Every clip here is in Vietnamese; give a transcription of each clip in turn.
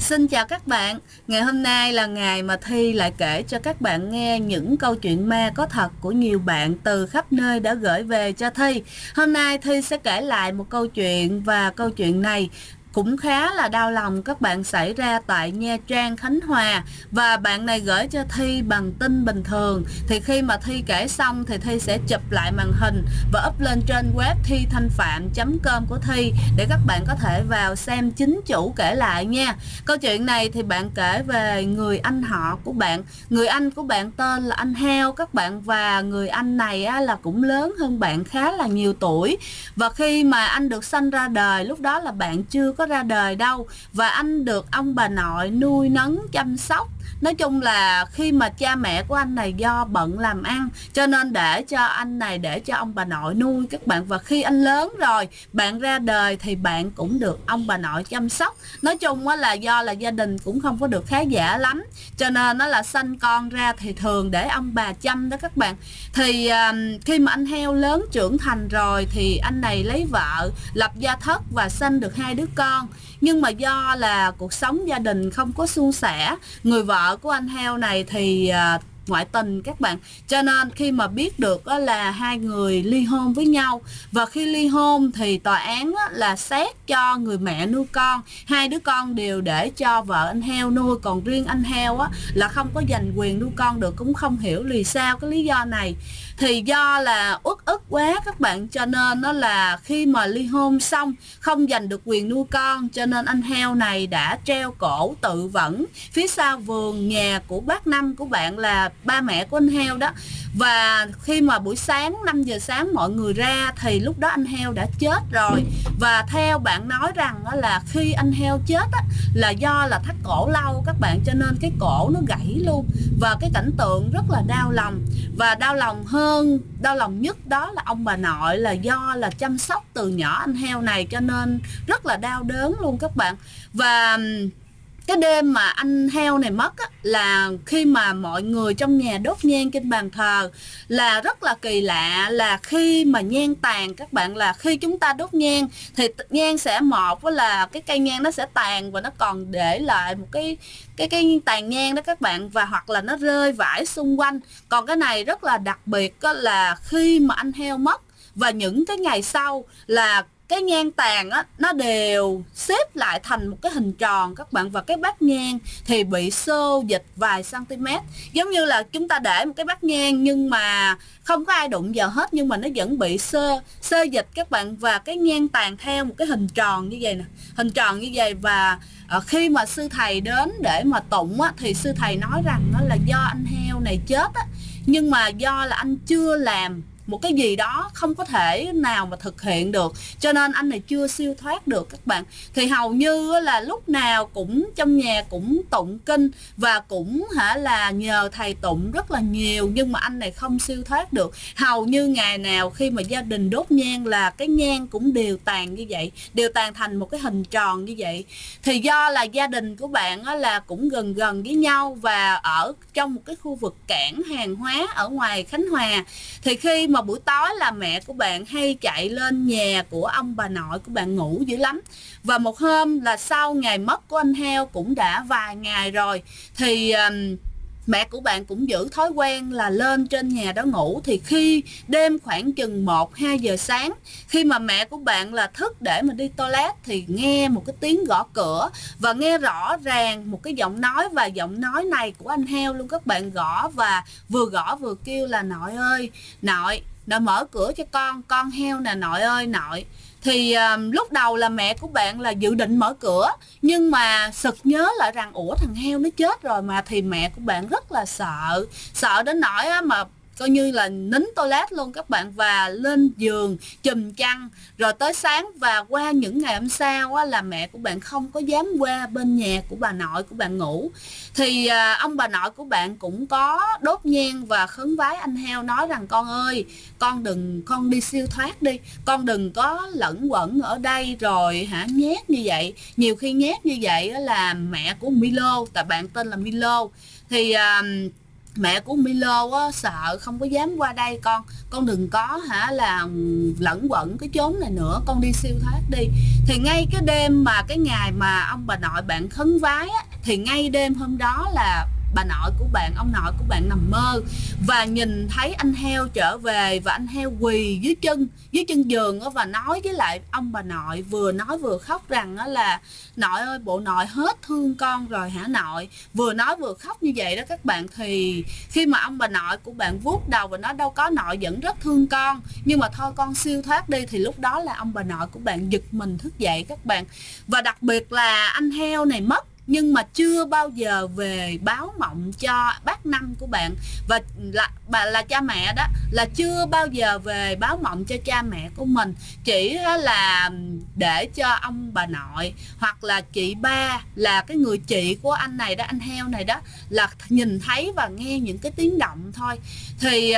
Xin chào các bạn. Ngày hôm nay là ngày mà Thi lại kể cho các bạn nghe những câu chuyện ma có thật của nhiều bạn từ khắp nơi đã gửi về cho Thi. Hôm nay Thi sẽ kể lại một câu chuyện và câu chuyện này cũng khá là đau lòng các bạn, xảy ra tại Nha Trang, Khánh Hòa, và bạn này gửi cho Thi bằng tin bình thường. Thì khi mà Thi kể xong thì Thi sẽ chụp lại màn hình và up lên trên web thithanhpham.com của Thi để các bạn có thể vào xem chính chủ kể lại nha. Câu chuyện này thì bạn kể về người anh họ của bạn. Người anh của bạn tên là anh Heo các bạn, và người anh này là cũng lớn hơn bạn khá là nhiều tuổi. Và khi mà anh được sanh ra đời, lúc đó là bạn chưa có ra đời đâu, và anh được ông bà nội nuôi nấng chăm sóc. Nói chung là khi mà cha mẹ của anh này do bận làm ăn cho nên để cho ông bà nội nuôi các bạn. Và khi anh lớn rồi, bạn ra đời thì bạn cũng được ông bà nội chăm sóc. Nói chung là do là gia đình cũng không có được khá giả lắm, cho nên nó là sanh con ra thì thường để ông bà chăm đó các bạn. Thì khi mà anh Heo lớn trưởng thành rồi thì anh này lấy vợ, lập gia thất và sanh được 2 đứa con. Nhưng mà do là cuộc sống gia đình không có suôn sẻ, người vợ của anh Heo này thì ngoại tình các bạn, cho nên khi mà biết được là hai người ly hôn với nhau, và khi ly hôn thì tòa án là xét cho người mẹ nuôi con, 2 đứa con đều để cho vợ anh Heo nuôi, còn riêng anh Heo là không có giành quyền nuôi con được. Cũng không hiểu vì sao cái lý do này. Thì do là uất ức quá các bạn, cho nên nó là khi mà ly hôn xong không giành được quyền nuôi con, cho nên anh Heo này đã treo cổ tự vẫn phía sau vườn nhà của bác Năm của bạn, là ba mẹ của anh Heo đó. Và khi mà buổi sáng 5 giờ sáng mọi người ra thì lúc đó anh Heo đã chết rồi. Và theo bạn nói rằng là khi anh Heo chết là do là thắt cổ lâu các bạn, cho nên cái cổ nó gãy luôn. Và cái cảnh tượng rất là đau lòng. Và đau lòng nhất đó là ông bà nội, là do là chăm sóc từ nhỏ anh Heo này cho nên rất là đau đớn luôn các bạn. Và cái đêm mà anh Heo này mất là khi mà mọi người trong nhà đốt nhang trên bàn thờ, là rất là kỳ lạ. Là khi mà nhang tàn các bạn, là khi chúng ta đốt nhang thì nhang sẽ là cái cây nhang nó sẽ tàn và nó còn để lại một cái tàn nhang đó các bạn, và hoặc là nó rơi vãi xung quanh. Còn cái này rất là đặc biệt là khi mà anh Heo mất và những cái ngày sau là cái nhang tàn nó đều xếp lại thành một cái hình tròn các bạn, và cái bát nhang thì bị xô dịch vài cm, giống như là chúng ta để một cái bát nhang nhưng mà không có ai đụng vào hết, nhưng mà nó vẫn bị xơ dịch các bạn. Và cái nhang tàn theo một cái hình tròn như vậy nè, hình tròn như vậy. Và khi mà sư thầy đến để mà tụng thì sư thầy nói rằng nó là do anh Heo này chết nhưng mà do là anh chưa làm một cái gì đó, không có thể nào mà thực hiện được, cho nên anh này chưa siêu thoát được các bạn. Thì hầu như là lúc nào cũng trong nhà cũng tụng kinh và cũng là nhờ thầy tụng rất là nhiều, nhưng mà anh này không siêu thoát được. Hầu như ngày nào khi mà gia đình đốt nhang là cái nhang cũng đều tàn như vậy, đều tàn thành một cái hình tròn như vậy. Thì do là gia đình của bạn là cũng gần gần với nhau và ở trong một cái khu vực cảng hàng hóa ở ngoài Khánh Hòa, thì khi mà buổi tối là mẹ của bạn hay chạy lên nhà của ông bà nội của bạn ngủ dữ lắm. Và một hôm là sau ngày mất của anh Heo cũng đã vài ngày rồi, thì mẹ của bạn cũng giữ thói quen là lên trên nhà đó ngủ. Thì khi đêm khoảng chừng 1-2 giờ sáng, khi mà mẹ của bạn là thức để mà đi toilet, thì nghe một cái tiếng gõ cửa và nghe rõ ràng một cái giọng nói, và giọng nói này của anh Heo luôn các bạn. Gõ vừa kêu là nội ơi, nội mở cửa cho con Heo nè nội ơi nội. Thì lúc đầu là mẹ của bạn là dự định mở cửa, nhưng mà sực nhớ lại rằng ủa thằng Heo nó chết rồi mà. Thì mẹ của bạn rất là sợ đến nỗi mà coi như là nín toilet luôn các bạn, và lên giường chùm chăn rồi tới sáng. Và qua những ngày hôm sau là mẹ của bạn không có dám qua bên nhà của bà nội của bạn ngủ. Thì ông bà nội của bạn cũng có đốt nhang và khấn vái anh Heo, nói rằng con ơi, con đi siêu thoát đi, con đừng có lẫn quẩn ở đây rồi nhát như vậy. Nhiều khi nhát như vậy là mẹ của Milo, tại bạn tên là Milo. Thì mẹ của Milo á sợ không có dám qua đây con đừng có là lẫn quẩn cái chốn này nữa, con đi siêu thoát đi. Thì ngay cái đêm mà cái ngày mà ông bà nội bạn khấn vái á, thì ngay đêm hôm đó là bà nội của bạn, ông nội của bạn nằm mơ và nhìn thấy anh heo trở về, và anh heo quỳ dưới chân giường á, và nói với lại ông bà nội, vừa nói vừa khóc rằng á là nội ơi, bộ nội hết thương con rồi hả nội. Vừa nói vừa khóc như vậy đó các bạn. Thì khi mà ông bà nội của bạn vuốt đầu và nói đâu có, nội vẫn rất thương con, nhưng mà thôi con siêu thoát đi, thì lúc đó là ông bà nội của bạn giật mình thức dậy các bạn. Và đặc biệt là anh heo này mất nhưng mà chưa bao giờ về báo mộng cho bác Năm của bạn, và là cha mẹ đó, là chưa bao giờ về báo mộng cho cha mẹ của mình, chỉ là để cho ông bà nội hoặc là chị ba, là cái người chị của anh này đó, anh heo này đó, là nhìn thấy và nghe những cái tiếng động thôi. Thì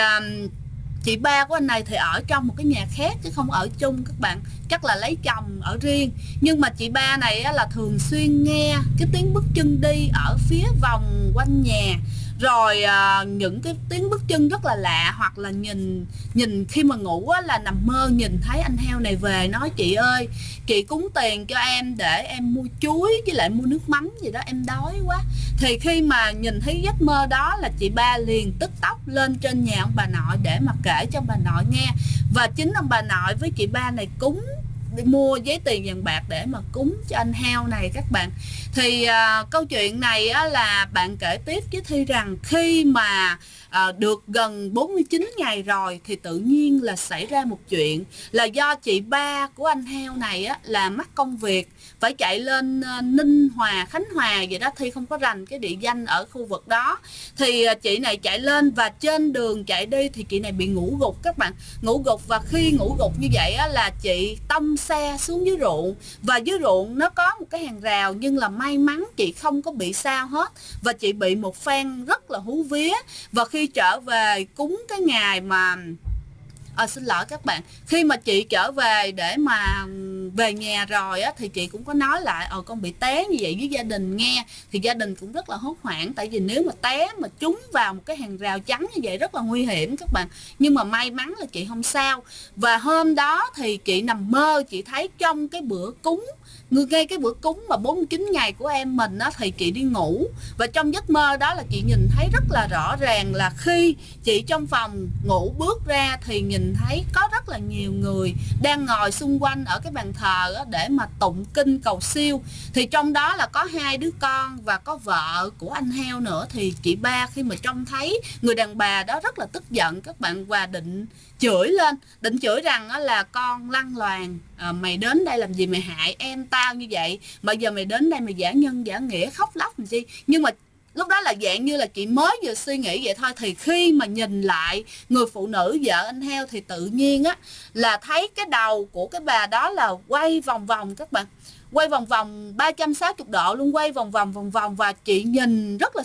chị ba của anh này thì ở trong một cái nhà khác chứ không ở chung các bạn, chắc là lấy chồng ở riêng. Nhưng mà chị ba này là thường xuyên nghe cái tiếng bước chân đi ở phía vòng quanh nhà, rồi những cái tiếng bước chân rất là lạ, hoặc là nhìn khi mà ngủ là nằm mơ nhìn thấy anh heo này về nói chị ơi, chị cúng tiền cho em để em mua chuối với lại mua nước mắm gì đó, em đói quá. Thì khi mà nhìn thấy giấc mơ đó là chị ba liền tức tốc lên trên nhà ông bà nội để mà kể cho ông bà nội nghe, và chính ông bà nội với chị ba này cúng, đi mua giấy tiền vàng bạc để mà cúng cho anh heo này các bạn. Thì câu chuyện này là bạn kể tiếp với Thi rằng khi mà được gần 49 ngày rồi thì tự nhiên là xảy ra một chuyện là do chị ba của anh heo này là mắc công việc phải chạy lên Ninh Hòa, Khánh Hòa vậy đó, Thi không có rành cái địa danh ở khu vực đó. Thì chị này chạy lên và trên đường chạy đi thì chị này bị ngủ gục các bạn, ngủ gục. Và khi ngủ gục như vậy là chị tông xe xuống dưới ruộng, và dưới ruộng nó có một cái hàng rào, nhưng là may mắn chị không có bị sao hết, và chị bị một phen rất là hú vía. Và khi trở về cúng cái ngày mà xin lỗi các bạn, khi mà chị trở về để mà về nhà rồi thì chị cũng có nói lại con bị té như vậy với gia đình nghe. Thì gia đình cũng rất là hốt hoảng, tại vì nếu mà té mà trúng vào một cái hàng rào chắn như vậy rất là nguy hiểm các bạn. Nhưng mà may mắn là chị không sao. Và hôm đó thì chị nằm mơ, chị thấy trong cái bữa cúng, ngay cái bữa cúng mà 49 ngày của em mình thì chị đi ngủ, và trong giấc mơ đó là chị nhìn thấy rất là rõ ràng là khi chị trong phòng ngủ bước ra thì nhìn thấy có rất là nhiều người đang ngồi xung quanh ở cái bàn thờ để mà tụng kinh cầu siêu. Thì trong đó là có 2 đứa con và có vợ của anh heo nữa. Thì chị ba khi mà trông thấy người đàn bà đó rất là tức giận các bạn, và định chửi rằng là con lăng loàn, mày đến đây làm gì, mày hại em tao như vậy, mà giờ mày đến đây mày giả nhân giả nghĩa khóc lóc làm gì. Nhưng mà lúc đó là dạng như là chị mới vừa suy nghĩ vậy thôi, thì khi mà nhìn lại người phụ nữ vợ anh heo thì tự nhiên là thấy cái đầu của cái bà đó là quay vòng vòng các bạn, quay vòng vòng 360 độ luôn, quay vòng vòng, và chị nhìn rất là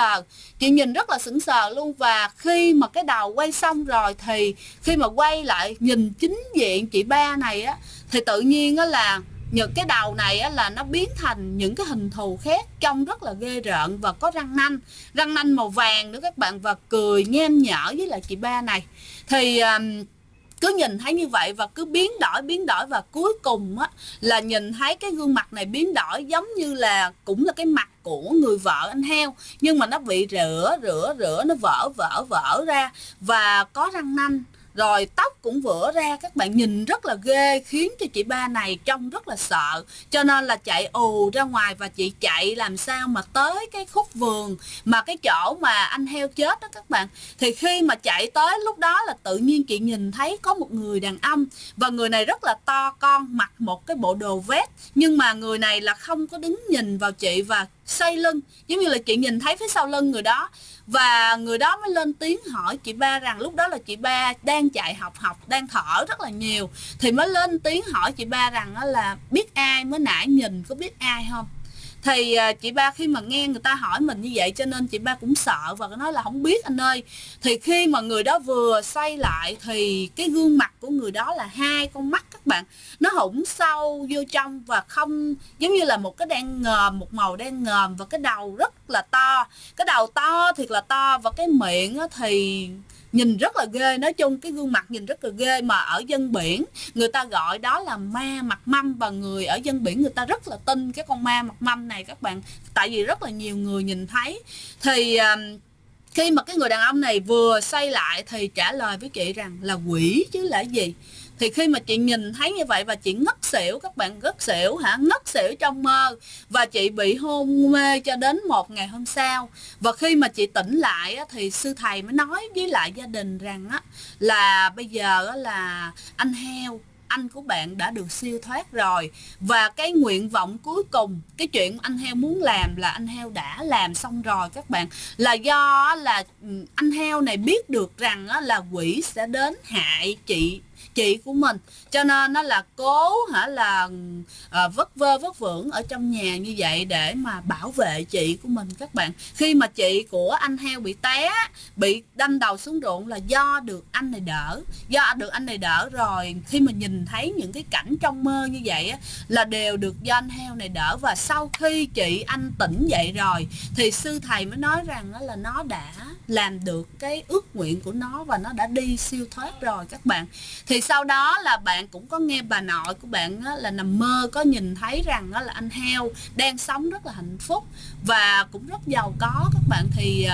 sững sờ luôn. Và khi mà cái đầu quay xong rồi thì khi mà quay lại nhìn chính diện chị ba này thì tự nhiên là những cái đầu này là nó biến thành những cái hình thù khác, trông rất là ghê rợn, và có răng nanh màu vàng nữa các bạn, và cười nhem nhở với lại chị ba này. Thì cứ nhìn thấy như vậy và cứ biến đổi, và cuối cùng là nhìn thấy cái gương mặt này biến đổi giống như là cũng là cái mặt của người vợ anh heo, nhưng mà nó bị rửa, nó vỡ ra, và có răng nanh, rồi tóc cũng vỡ ra các bạn, nhìn rất là ghê, khiến cho chị ba này trông rất là sợ, cho nên là chạy ù ra ngoài. Và chị chạy làm sao mà tới cái khúc vườn mà cái chỗ mà anh heo chết đó các bạn. Thì khi mà chạy tới lúc đó là tự nhiên chị nhìn thấy có một người đàn ông, và người này rất là to con, mặc một cái bộ đồ vest, nhưng mà người này là không có đứng nhìn vào chị và xoay lưng, giống như là chị nhìn thấy phía sau lưng người đó. Và người đó mới lên tiếng hỏi chị ba rằng lúc đó là chị ba đang chạy học, đang thở rất là nhiều, thì mới lên tiếng hỏi chị ba rằng là biết ai, mới nãy nhìn có biết ai không. Thì chị ba khi mà nghe người ta hỏi mình như vậy cho nên chị ba cũng sợ và nói là không biết anh ơi. Thì khi mà người đó vừa xoay lại thì cái gương mặt của người đó là hai con mắt các bạn, nó hủng sâu vô trong và không giống như là một cái đen ngòm, một màu đen ngòm, và cái đầu rất là to, cái đầu to thiệt là to, và cái miệng thì nhìn rất là ghê. Nói chung cái gương mặt nhìn rất là ghê, mà ở dân biển người ta gọi đó là ma mặt măm, và người ở dân biển người ta rất là tin cái con ma mặt măm này các bạn, tại vì rất là nhiều người nhìn thấy. Thì khi mà cái người đàn ông này vừa xoay lại thì trả lời với chị rằng là quỷ chứ là gì. Thì khi mà chị nhìn thấy như vậy và chị ngất xỉu các bạn, ngất xỉu ngất xỉu trong mơ, và chị bị hôn mê cho đến một ngày hôm sau. Và khi mà chị tỉnh lại thì sư thầy mới nói với lại gia đình rằng là bây giờ là anh heo, anh của bạn đã được siêu thoát rồi, và cái nguyện vọng cuối cùng, cái chuyện anh heo muốn làm là anh heo đã làm xong rồi các bạn. Là do là anh heo này biết được rằng là quỷ sẽ đến hại chị của mình, cho nên nó là cố là vất vơ vất vưởng ở trong nhà như vậy để mà bảo vệ chị của mình các bạn. Khi mà chị của anh heo bị té, bị đâm đầu xuống ruộng là do được anh này đỡ, rồi khi mà nhìn thấy những cái cảnh trong mơ như vậy là đều được do anh heo này đỡ. Và sau khi chị anh tỉnh dậy rồi thì sư thầy mới nói rằng là nó đã làm được cái ước nguyện của nó và nó đã đi siêu thoát rồi các bạn. Thì sau đó là bạn cũng có nghe bà nội của bạn là nằm mơ có nhìn thấy rằng là anh heo đang sống rất là hạnh phúc và cũng rất giàu có các bạn. Thì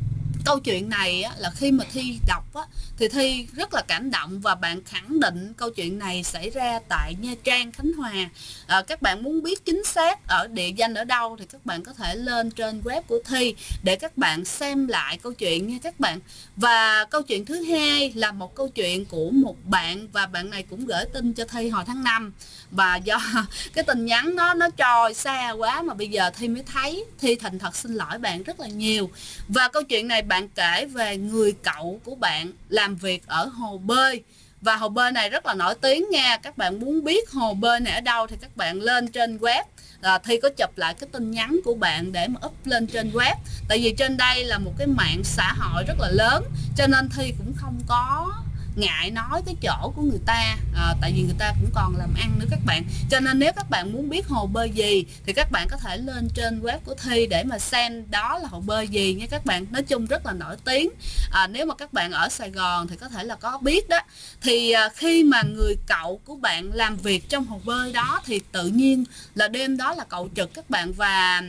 câu chuyện này là khi mà Thi đọc thì Thi rất là cảm động, và bạn khẳng định câu chuyện này xảy ra tại Nha Trang, Khánh Hòa. Các bạn muốn biết chính xác ở địa danh ở đâu thì các bạn có thể lên trên web của Thi để các bạn xem lại câu chuyện nha các bạn. Và câu chuyện thứ hai là một câu chuyện của một bạn, và bạn này cũng gửi tin cho Thi hồi tháng 5, và do cái tin nhắn nó trôi xa quá mà bây giờ Thi mới thấy. Thi thành thật xin lỗi bạn rất là nhiều. Và câu chuyện này bạn kể về người cậu của bạn làm việc ở hồ bơi, và hồ bơi này rất là nổi tiếng nha. Các bạn muốn biết hồ bơi này ở đâu thì các bạn lên trên web. Thi có chụp lại cái tin nhắn của bạn để mà up lên trên web, tại vì trên đây là một cái mạng xã hội rất là lớn, cho nên Thi cũng không có ngại nói cái chỗ của người ta, tại vì người ta cũng còn làm ăn nữa các bạn. Cho nên nếu các bạn muốn biết hồ bơi gì thì các bạn có thể lên trên web của Thi để mà xem đó là hồ bơi gì nha các bạn. Nói chung rất là nổi tiếng. Nếu mà các bạn ở Sài Gòn thì có thể là có biết đó. Thì khi mà người cậu của bạn làm việc trong hồ bơi đó thì tự nhiên là đêm đó là cậu trực các bạn, và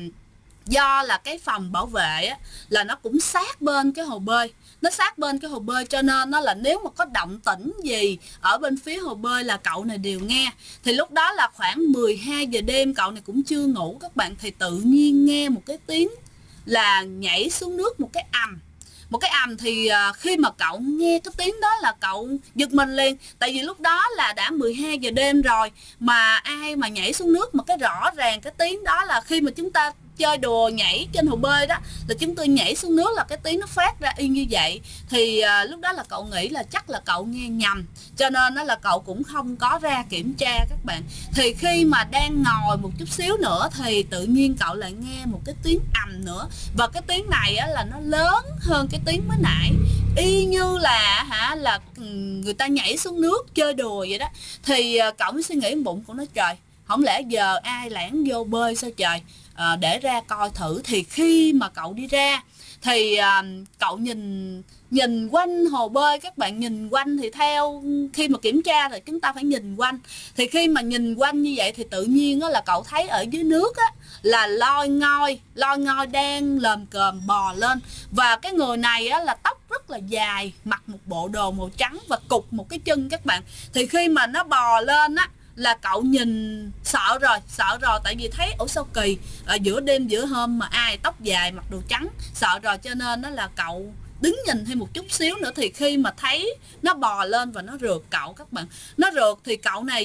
do là cái phòng bảo vệ là nó cũng sát bên cái hồ bơi, nó sát bên cái hồ bơi, cho nên nó là nếu mà có động tĩnh gì ở bên phía hồ bơi là cậu này đều nghe. Thì lúc đó là khoảng 12 giờ đêm, cậu này cũng chưa ngủ các bạn, thì tự nhiên nghe một cái tiếng là nhảy xuống nước một cái ầm. Một cái ầm thì khi mà cậu nghe cái tiếng đó là cậu giật mình liền, tại vì lúc đó là đã 12 giờ đêm rồi mà ai mà nhảy xuống nước. Mà cái rõ ràng cái tiếng đó là khi mà chúng ta chơi đùa nhảy trên hồ bơi đó, là chúng tôi nhảy xuống nước là cái tiếng nó phát ra y như vậy. Thì lúc đó là cậu nghĩ là chắc là cậu nghe nhầm, cho nên là cậu cũng không có ra kiểm tra các bạn. Thì khi mà đang ngồi một chút xíu nữa thì tự nhiên cậu lại nghe một cái tiếng ầm nữa, và cái tiếng này là nó lớn hơn cái tiếng mới nãy, y như là người ta nhảy xuống nước chơi đùa vậy đó. Thì cậu mới suy nghĩ bụng của nó, trời, không lẽ giờ ai lẻn vô bơi sao trời, để ra coi thử. Thì khi mà cậu đi ra thì cậu nhìn quanh hồ bơi các bạn. Nhìn quanh thì theo khi mà kiểm tra thì chúng ta phải nhìn quanh. Thì khi mà nhìn quanh như vậy thì tự nhiên là cậu thấy ở dưới nước là loi ngoi đang lờm cờm bò lên, và cái người này là tóc rất là dài, mặc một bộ đồ màu trắng và cụt một cái chân các bạn. Thì khi mà nó bò lên là cậu nhìn sợ rồi, tại vì thấy ủa sao kỳ, giữa đêm giữa hôm mà ai tóc dài mặc đồ trắng, sợ rồi, cho nên đó là cậu đứng nhìn thêm một chút xíu nữa. Thì khi mà thấy nó bò lên và nó rượt cậu các bạn, nó rượt thì cậu này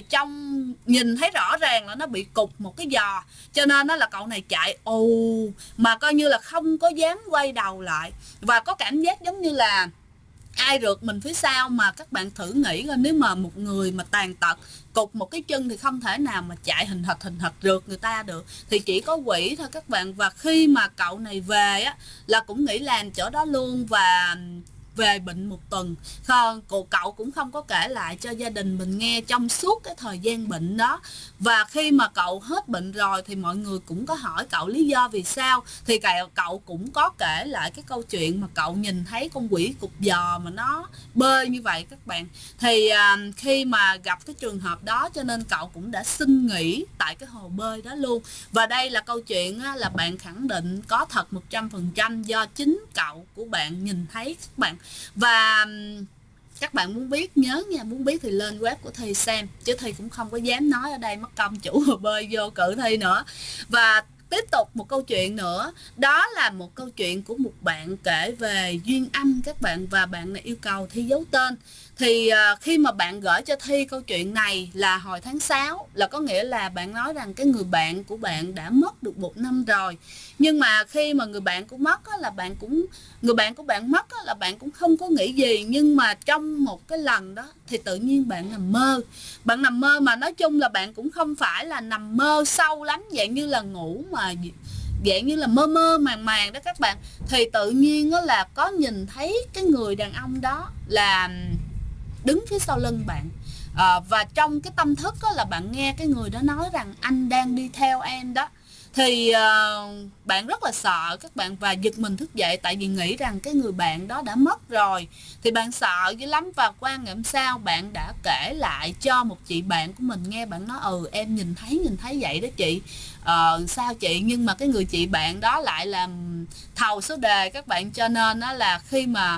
nhìn thấy rõ ràng là nó bị cụt một cái giò, cho nên đó là cậu này chạy ù mà coi như là không có dám quay đầu lại, và có cảm giác giống như là ai rượt mình phía sau. Mà các bạn thử nghĩ coi, nếu mà một người mà tàn tật cụt một cái chân thì không thể nào mà chạy hình hệt rượt người ta được, thì chỉ có quỷ thôi các bạn. Và khi mà cậu này về á là cũng nghỉ làm chỗ đó luôn, và về bệnh 1 tuần. Cậu cũng không có kể lại cho gia đình mình nghe trong suốt cái thời gian bệnh đó. Và khi mà cậu hết bệnh rồi thì mọi người cũng có hỏi cậu lý do vì sao, thì cậu cũng có kể lại cái câu chuyện mà cậu nhìn thấy con quỷ cục giò mà nó bơi như vậy các bạn. Thì khi mà gặp cái trường hợp đó cho nên cậu cũng đã xin nghỉ tại cái hồ bơi đó luôn. Và đây là câu chuyện là bạn khẳng định có thật 100% do chính cậu của bạn nhìn thấy các bạn. Và các bạn muốn biết, nhớ nha, muốn biết thì lên web của Thi xem, chứ Thi cũng không có dám nói ở đây mất công chủ hồ bơi vô cự Thi nữa. Và tiếp tục một câu chuyện nữa, đó là một câu chuyện của một bạn kể về duyên âm các bạn, và bạn này yêu cầu Thi giấu tên. Thì khi mà bạn gửi cho Thi câu chuyện này là hồi tháng 6, là có nghĩa là bạn nói rằng cái người bạn của bạn đã mất được 1 năm rồi. Nhưng mà khi mà người bạn của mất á, là người bạn của bạn mất á, là bạn cũng không có nghĩ gì. Nhưng mà trong một cái lần đó thì tự nhiên bạn nằm mơ. Bạn nằm mơ mà nói chung là bạn cũng không phải là nằm mơ sâu lắm, dạng như là ngủ mà dạng như là mơ mơ màng màng đó các bạn. Thì tự nhiên đó là có nhìn thấy cái người đàn ông đó là đứng phía sau lưng bạn. Và trong cái tâm thức đó là bạn nghe cái người đó nói rằng anh đang đi theo em đó. Thì bạn rất là sợ các bạn, và giật mình thức dậy tại vì nghĩ rằng cái người bạn đó đã mất rồi. Thì bạn sợ dữ lắm, và qua ngày hôm sau bạn đã kể lại cho một chị bạn của mình nghe. Bạn nói em nhìn thấy vậy đó chị. Sao chị? Nhưng mà cái người chị bạn đó lại làm thầu số đề các bạn, cho nên đó là khi mà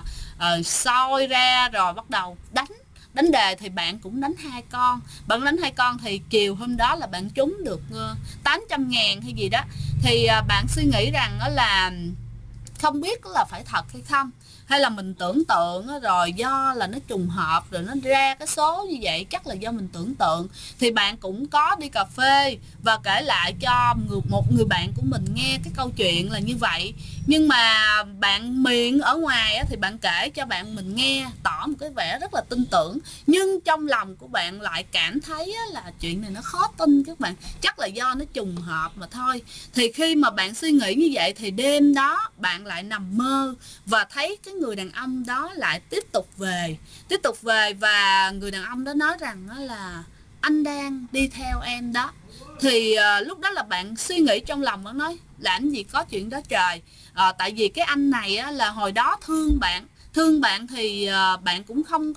soi ra rồi bắt đầu đánh đề thì bạn cũng đánh 2 con. Bạn đánh 2 con thì chiều hôm đó là bạn trúng được 800.000 hay gì đó. Thì bạn suy nghĩ rằng đó là không biết là phải thật hay không, hay là mình tưởng tượng rồi do là nó trùng hợp rồi nó ra cái số như vậy, chắc là do mình tưởng tượng. Thì bạn cũng có đi cà phê và kể lại cho một người bạn của mình nghe cái câu chuyện là như vậy. Nhưng mà bạn miệng ở ngoài thì bạn kể cho bạn mình nghe tỏ một cái vẻ rất là tin tưởng, nhưng trong lòng của bạn lại cảm thấy là chuyện này nó khó tin các bạn, chắc là do nó trùng hợp mà thôi. Thì khi mà bạn suy nghĩ như vậy thì đêm đó bạn lại nằm mơ và thấy cái người đàn ông đó lại tiếp tục về, và người đàn ông đó nói rằng là anh đang đi theo em đó. Thì lúc đó là bạn suy nghĩ trong lòng, bạn nói làm gì có chuyện đó trời. Tại vì cái anh này là hồi đó thương bạn thì bạn cũng không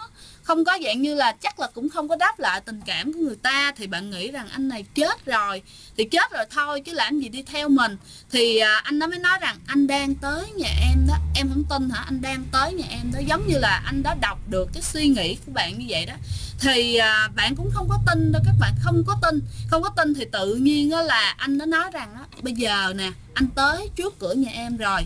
có dạng như là chắc là cũng không có đáp lại tình cảm của người ta. Thì bạn nghĩ rằng anh này chết rồi thì chết rồi thôi chứ làm gì đi theo mình. Thì anh đó mới nói rằng anh đang tới nhà em đó. Em không tin hả? Anh đang tới nhà em đó, giống như là anh đó đọc được cái suy nghĩ của bạn như vậy đó. Thì bạn cũng không có tin đâu các bạn, không có tin. Thì tự nhiên đó là anh đó nói rằng bây giờ nè, anh tới trước cửa nhà em rồi,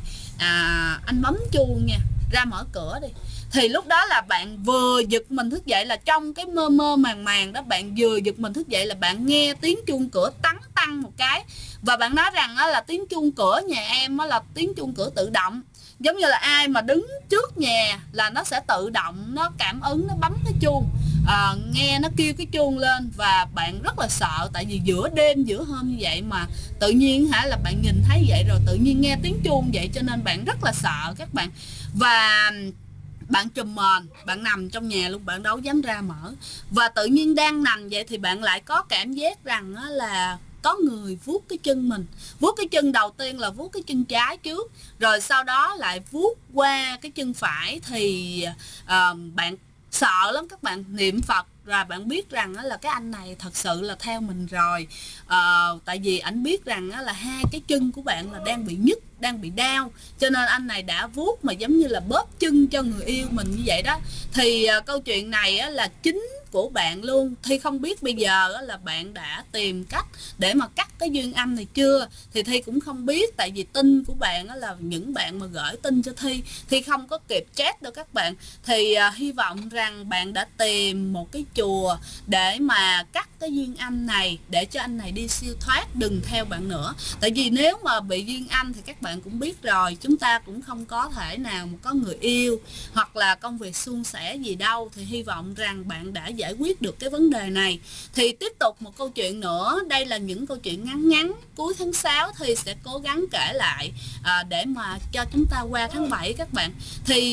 anh bấm chuông nha, ra mở cửa đi. Thì lúc đó là bạn vừa giật mình thức dậy, là trong cái mơ mơ màng đó, bạn vừa giật mình thức dậy là bạn nghe tiếng chuông cửa tăng một cái. Và bạn nói rằng là tiếng chuông cửa nhà em là tiếng chuông cửa tự động, giống như là ai mà đứng trước nhà là nó sẽ tự động, nó cảm ứng, nó bấm cái chuông, nghe nó kêu cái chuông lên. Và bạn rất là sợ, tại vì giữa đêm giữa hôm như vậy mà tự nhiên là bạn nhìn thấy vậy rồi tự nhiên nghe tiếng chuông vậy, cho nên bạn rất là sợ các bạn. Và bạn trùm mền, bạn nằm trong nhà luôn, bạn đâu dám ra mở. Và tự nhiên đang nằm vậy thì bạn lại có cảm giác rằng là có người vuốt cái chân mình. Vuốt cái chân, đầu tiên là vuốt cái chân trái trước, rồi sau đó lại vuốt qua cái chân phải. Thì bạn sợ lắm các bạn, niệm Phật rồi bạn biết rằng là cái anh này thật sự là theo mình rồi. Tại vì ảnh biết rằng là 2 cái chân của bạn là đang bị nhức, đang bị đau, cho nên anh này đã vuốt mà giống như là bóp chân cho người yêu mình như vậy đó. Thì câu chuyện này là chính của bạn luôn. Thi không biết bây giờ là bạn đã tìm cách để mà cắt cái duyên âm này chưa, thì Thi cũng không biết. Tại vì tin của bạn là những bạn mà gửi tin cho Thi không có kịp chat đâu các bạn. Thì hy vọng rằng bạn đã tìm một cái chùa để mà cắt cái duyên âm này, để cho anh này đi siêu thoát, đừng theo bạn nữa. Tại vì nếu mà bị duyên âm thì các bạn bạn cũng biết rồi, chúng ta cũng không có thể nào mà có người yêu hoặc là công việc suôn sẻ gì đâu. Thì hy vọng rằng bạn đã giải quyết được cái vấn đề này. Thì tiếp tục một câu chuyện nữa, đây là những câu chuyện ngắn ngắn cuối tháng 6 thì sẽ cố gắng kể lại để mà cho chúng ta qua tháng 7 các bạn. Thì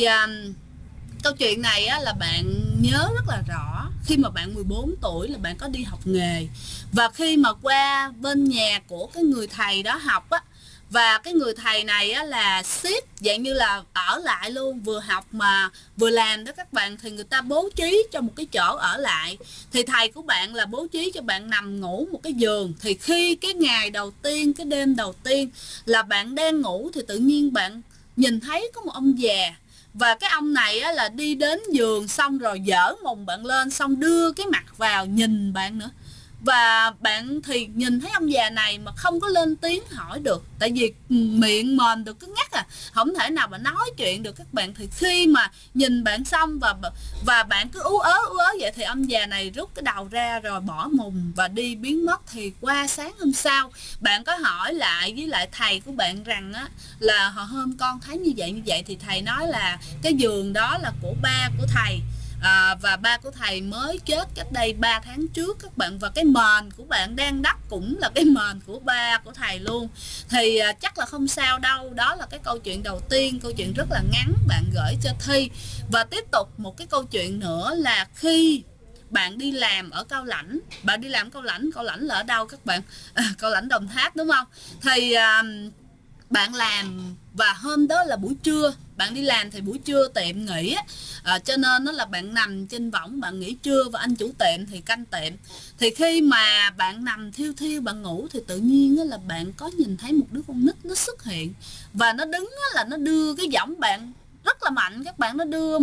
câu chuyện này á, là bạn nhớ rất là rõ, khi mà bạn 14 tuổi là bạn có đi học nghề, và khi mà qua bên nhà của cái người thầy đó học á, và cái người thầy này á, là ship dạng như là ở lại luôn, vừa học mà vừa làm đó các bạn. Thì người ta bố trí cho một cái chỗ ở lại, thì thầy của bạn là bố trí cho bạn nằm ngủ một cái giường. Thì khi cái ngày đầu tiên, cái đêm đầu tiên là bạn đang ngủ thì tự nhiên bạn nhìn thấy có một ông già, và cái ông này á, là đi đến giường xong rồi dở mùng bạn lên, xong đưa cái mặt vào nhìn bạn nữa. Và bạn thì nhìn thấy ông già này mà không có lên tiếng hỏi được, tại vì miệng mồm được cứ ngắt không thể nào mà nói chuyện được các bạn. Thì khi mà nhìn bạn xong và bạn cứ ú ớ vậy, thì ông già này rút cái đầu ra rồi bỏ mùng và đi biến mất. Thì qua sáng hôm sau bạn có hỏi lại với lại thầy của bạn rằng á, là hồi hôm con thấy như vậy, thì thầy nói là cái giường đó là của ba của thầy. Và ba của thầy mới chết cách đây 3 tháng trước các bạn, và cái mền của bạn đang đắp cũng là cái mền của ba của thầy luôn. Thì chắc là không sao đâu. Đó là cái câu chuyện đầu tiên, câu chuyện rất là ngắn bạn gửi cho Thi. Và tiếp tục một cái câu chuyện nữa là khi bạn đi làm ở Cao Lãnh. Bạn đi làm Cao Lãnh là ở đâu các bạn? Cao Lãnh Đồng Tháp đúng không? Thì bạn làm, và hôm đó là buổi trưa, bạn đi làm thì buổi trưa tiệm nghỉ cho nên nó là bạn nằm trên võng bạn nghỉ trưa, và anh chủ tiệm thì canh tiệm. Thì khi mà bạn nằm thiêu thiêu bạn ngủ thì tự nhiên là bạn có nhìn thấy một đứa con nít nó xuất hiện, và nó đứng là nó đưa cái giọng bạn rất là mạnh các bạn.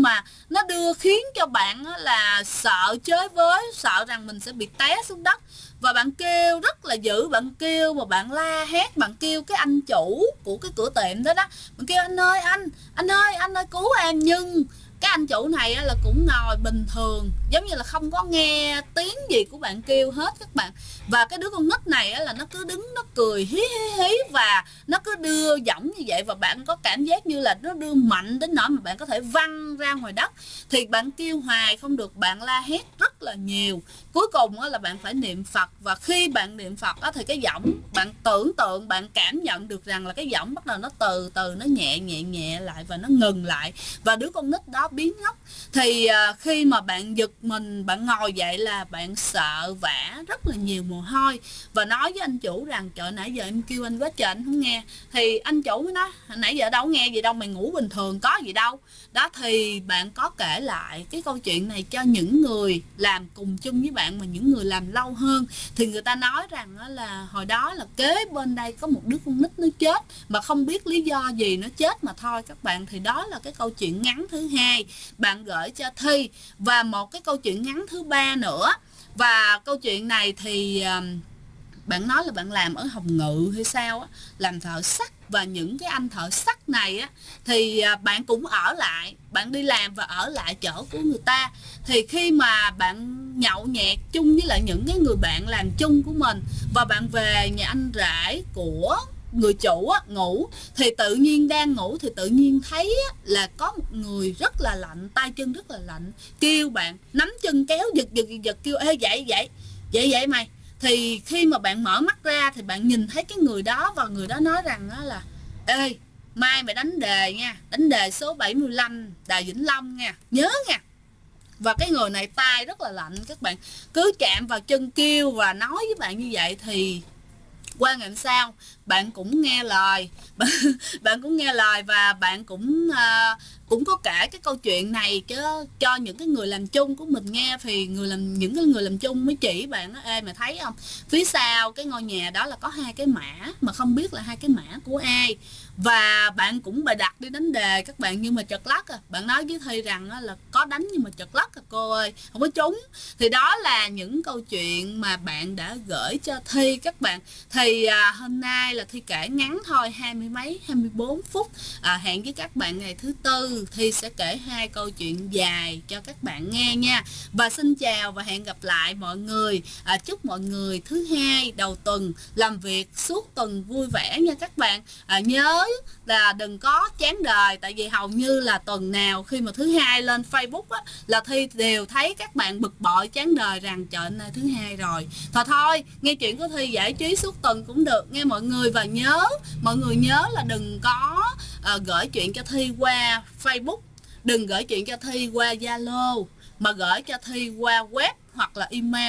Nó đưa khiến cho bạn là sợ chới với, sợ rằng mình sẽ bị té xuống đất. Và bạn kêu rất là dữ, bạn kêu mà bạn la hét, bạn kêu cái anh chủ của cái cửa tiệm đó đó, bạn kêu anh ơi cứu em. Nhưng cái anh chủ này là cũng ngồi bình thường, giống như là không có nghe tiếng gì của bạn kêu hết các bạn. Và cái đứa con nít này là nó cứ đứng nó cười hí hí hí, và nó cứ đưa giọng như vậy, và bạn có cảm giác như là nó đưa mạnh đến nỗi mà bạn có thể văng ra ngoài đất. Thì bạn kêu hoài không được, bạn la hét rất là nhiều. Cuối cùng là bạn phải niệm Phật, và khi bạn niệm Phật thì cái giọng bạn tưởng tượng, bạn cảm nhận được rằng là cái giọng bắt đầu nó từ từ nó nhẹ lại, và nó ngừng lại, và đứa con nít đó biến mất. Thì khi mà bạn giật mình, bạn ngồi dậy là bạn sợ vã rất là nhiều mồ hôi, và nói với anh chủ rằng trời nãy giờ em kêu anh quá trời anh không nghe. Thì anh chủ mới nói nãy giờ đâu nghe gì đâu, mày ngủ bình thường có gì đâu. Đó, thì bạn có kể lại cái câu chuyện này cho những người làm cùng chung với bạn, mà những người làm lâu hơn thì người ta nói rằng là hồi đó là kế bên đây có một đứa con nít nó chết mà không biết lý do gì nó chết mà thôi các bạn. Thì đó là cái câu chuyện ngắn thứ hai bạn gửi cho Thi. Và một cái câu chuyện ngắn thứ ba nữa, và câu chuyện này thì bạn nói là bạn làm ở Hồng Ngự hay sao á, làm thợ sắt. Và những cái anh thợ sắt này á thì bạn cũng ở lại, bạn đi làm và ở lại chỗ của người ta. Thì khi mà bạn nhậu nhẹt chung với lại những cái người bạn làm chung của mình, và bạn về nhà anh rể của người chủ ngủ, thì tự nhiên đang ngủ thì tự nhiên thấy là có một người rất là lạnh, tay chân rất là lạnh, kêu bạn, nắm chân kéo giật kêu ê dậy mày. Thì khi mà bạn mở mắt ra thì bạn nhìn thấy cái người đó, và người đó nói rằng là ê mai mày đánh đề nha, đánh đề số 75 Đài Vĩnh Long nha, nhớ nha. Và cái người này tay rất là lạnh các bạn, cứ chạm vào chân kêu và nói với bạn như vậy. Thì qua ngày hôm sau bạn cũng nghe lời bạn cũng nghe lời, và bạn cũng có kể cái câu chuyện này cho những cái người làm chung của mình nghe. Thì những cái người làm chung mới chỉ bạn ê mày thấy không, phía sau cái ngôi nhà đó là có hai cái mã mà không biết là hai cái mã của ai. Và bạn cũng bày đặt đi đánh đề các bạn, nhưng mà trật lắc bạn nói với Thi rằng là có đánh nhưng mà trật lắc cô ơi, không có trúng. Thì đó là những câu chuyện mà bạn đã gửi cho Thi các bạn. Thì hôm nay là Thi kể ngắn thôi, 24 phút. Hẹn với các bạn ngày thứ Tư Thi sẽ kể 2 câu chuyện dài cho các bạn nghe nha. Và xin chào và hẹn gặp lại mọi người. Chúc mọi người thứ Hai đầu tuần làm việc suốt tuần vui vẻ nha các bạn. Nhớ nhớ là đừng có chán đời, tại vì hầu như là tuần nào khi mà thứ hai lên Facebook á, là Thi đều thấy các bạn bực bội chán đời rằng trời nay thứ hai rồi. Thôi nghe chuyện của Thi giải trí suốt tuần cũng được nghe mọi người, và mọi người nhớ là đừng có gửi chuyện cho Thi qua Facebook, đừng gửi chuyện cho Thi qua Zalo, mà gửi cho Thi qua web hoặc là email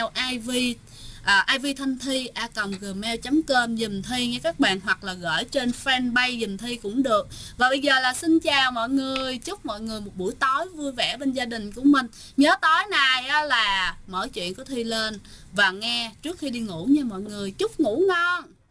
ivthanhthi@gmail.com giùm Thi nha các bạn, hoặc là gửi trên fanpage giùm Thi cũng được. Và bây giờ là xin chào mọi người, chúc mọi người một buổi tối vui vẻ bên gia đình của mình. Nhớ tối nay là mở chuyện của Thi lên và nghe trước khi đi ngủ nha mọi người. Chúc ngủ ngon.